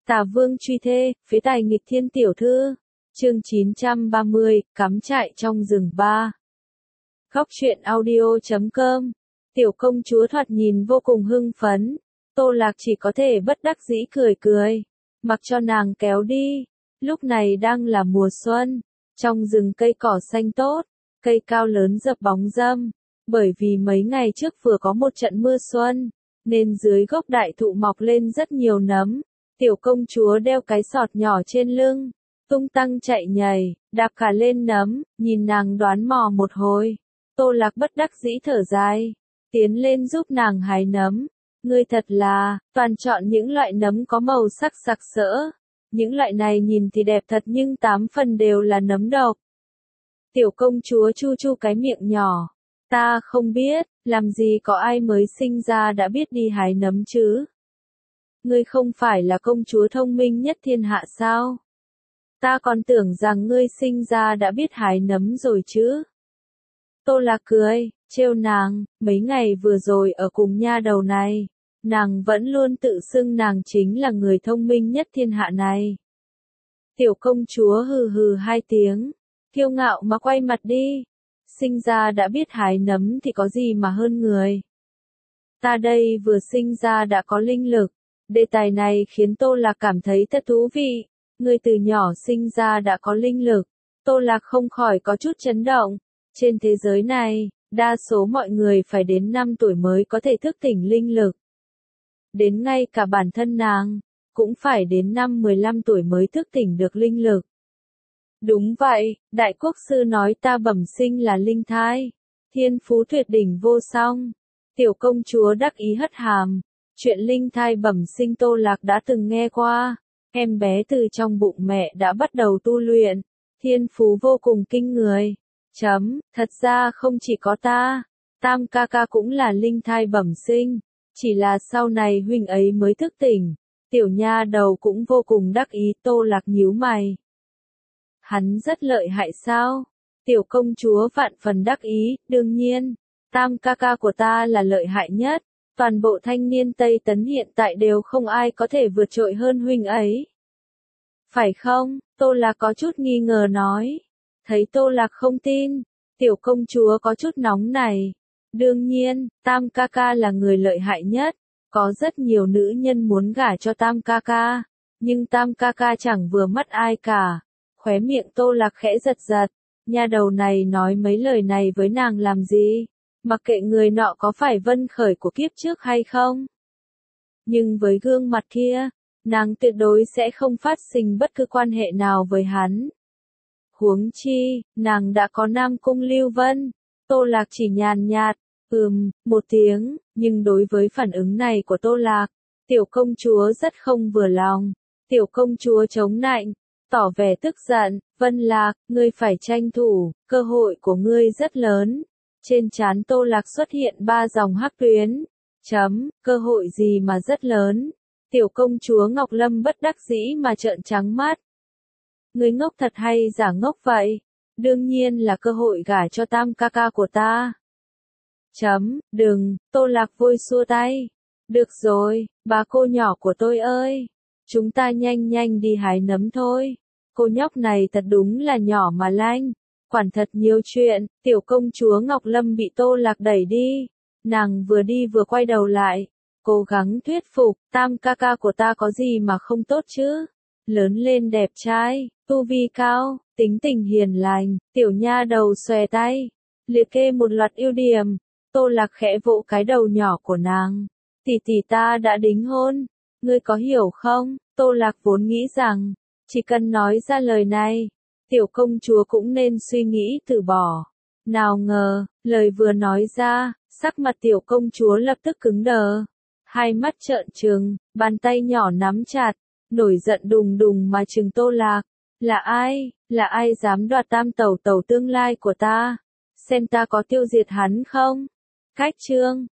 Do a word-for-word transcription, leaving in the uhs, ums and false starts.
Tả Vương truy thê, phế tài nghịch thiên tiểu thư. Chương chín trăm ba mươi, cắm trại trong rừng ba. Góc truyện audio chấm com. Tiểu công chúa thoạt nhìn vô cùng hưng phấn. Tô Lạc chỉ có thể bất đắc dĩ cười cười, mặc cho nàng kéo đi. Lúc này đang là mùa xuân, trong rừng cây cỏ xanh tốt, cây cao lớn dập bóng râm. Bởi vì mấy ngày trước vừa có một trận mưa xuân, nên dưới gốc đại thụ mọc lên rất nhiều nấm. Tiểu công chúa đeo cái sọt nhỏ trên lưng, tung tăng chạy nhảy, đạp cả lên nấm, nhìn nàng đoán mò một hồi. Tô Lạc bất đắc dĩ thở dài, tiến lên giúp nàng hái nấm. Ngươi thật là, toàn chọn những loại nấm có màu sắc sặc sỡ. Những loại này nhìn thì đẹp thật nhưng tám phần đều là nấm độc. Tiểu công chúa chu chu cái miệng nhỏ. Ta không biết, làm gì có ai mới sinh ra đã biết đi hái nấm chứ. Ngươi không phải là công chúa thông minh nhất thiên hạ sao? Ta còn tưởng rằng ngươi sinh ra đã biết hái nấm rồi chứ. Tô Lạc cười, trêu nàng, mấy ngày vừa rồi ở cùng nha đầu này, nàng vẫn luôn tự xưng nàng chính là người thông minh nhất thiên hạ này. Tiểu công chúa hừ hừ hai tiếng, kiêu ngạo mà quay mặt đi. Sinh ra đã biết hái nấm thì có gì mà hơn người. Ta đây vừa sinh ra đã có linh lực. Đề tài này khiến Tô Lạc cảm thấy thật thú vị. Người từ nhỏ sinh ra đã có linh lực. Tô Lạc không khỏi có chút chấn động. Trên thế giới này, đa số mọi người phải đến năm tuổi mới có thể thức tỉnh linh lực. Đến ngay cả bản thân nàng, cũng phải đến năm mười lăm tuổi mới thức tỉnh được linh lực. Đúng vậy, đại quốc sư nói ta bẩm sinh là linh thai. Thiên phú tuyệt đỉnh vô song. Tiểu công chúa đắc ý hất hàm. Chuyện linh thai bẩm sinh Tô Lạc đã từng nghe qua. Em bé từ trong bụng mẹ đã bắt đầu tu luyện. Thiên phú vô cùng kinh người. Chấm, thật ra không chỉ có ta. Tam ca ca cũng là linh thai bẩm sinh. Chỉ là sau này huynh ấy mới thức tỉnh. Tiểu nha đầu cũng vô cùng đắc ý. Tô Lạc nhíu mày. Hắn rất lợi hại sao? Tiểu công chúa vạn phần đắc ý. Đương nhiên, tam ca ca của ta là lợi hại nhất. Toàn bộ thanh niên Tây Tấn hiện tại đều không ai có thể vượt trội hơn huynh ấy. Phải không? Tô Lạc có chút nghi ngờ nói. Thấy Tô Lạc không tin, tiểu công chúa có chút nóng này. Đương nhiên, tam ca ca là người lợi hại nhất. Có rất nhiều nữ nhân muốn gả cho tam ca ca. Nhưng tam ca ca chẳng vừa mắt ai cả. Khóe miệng Tô Lạc khẽ giật giật. Nha đầu này nói mấy lời này với nàng làm gì? Mặc kệ người nọ có phải Vân Khởi của kiếp trước hay không. Nhưng với gương mặt kia, nàng tuyệt đối sẽ không phát sinh bất cứ quan hệ nào với hắn. Huống chi, nàng đã có Nam Cung Lưu Vân. Tô Lạc chỉ nhàn nhạt, ừm, một tiếng, nhưng đối với phản ứng này của Tô Lạc, tiểu công chúa rất không vừa lòng. Tiểu công chúa chống nạnh, tỏ vẻ tức giận, Vân Lạc, ngươi phải tranh thủ, cơ hội của ngươi rất lớn. Trên trán Tô Lạc xuất hiện ba dòng hắc tuyến. Chấm, cơ hội gì mà rất lớn. Tiểu công chúa Ngọc Lâm bất đắc dĩ mà trợn trắng mắt. Ngươi ngốc thật hay giả ngốc vậy? Đương nhiên là cơ hội gả cho tam ca ca của ta. Chấm, đừng, Tô Lạc vội xua tay. Được rồi, bà cô nhỏ của tôi ơi. Chúng ta nhanh nhanh đi hái nấm thôi. Cô nhóc này thật đúng là nhỏ mà lanh. Quản thật nhiều chuyện. Tiểu công chúa Ngọc Lâm bị Tô Lạc đẩy đi. Nàng vừa đi vừa quay đầu lại. Cố gắng thuyết phục, tam ca ca của ta có gì mà không tốt chứ? Lớn lên đẹp trai, tu vi cao, tính tình hiền lành. Tiểu nha đầu xòe tay, liệt kê một loạt ưu điểm. Tô Lạc khẽ vỗ cái đầu nhỏ của nàng. Tỷ tỷ ta đã đính hôn. Ngươi có hiểu không? Tô Lạc vốn nghĩ rằng, chỉ cần nói ra lời này, tiểu công chúa cũng nên suy nghĩ từ bỏ. Nào ngờ, lời vừa nói ra, sắc mặt tiểu công chúa lập tức cứng đờ. Hai mắt trợn trừng, bàn tay nhỏ nắm chặt, nổi giận đùng đùng mà trừng Tô Lạc. Là ai, là ai dám đoạt tam tẩu tẩu tương lai của ta? Xem ta có tiêu diệt hắn không? Cách chương,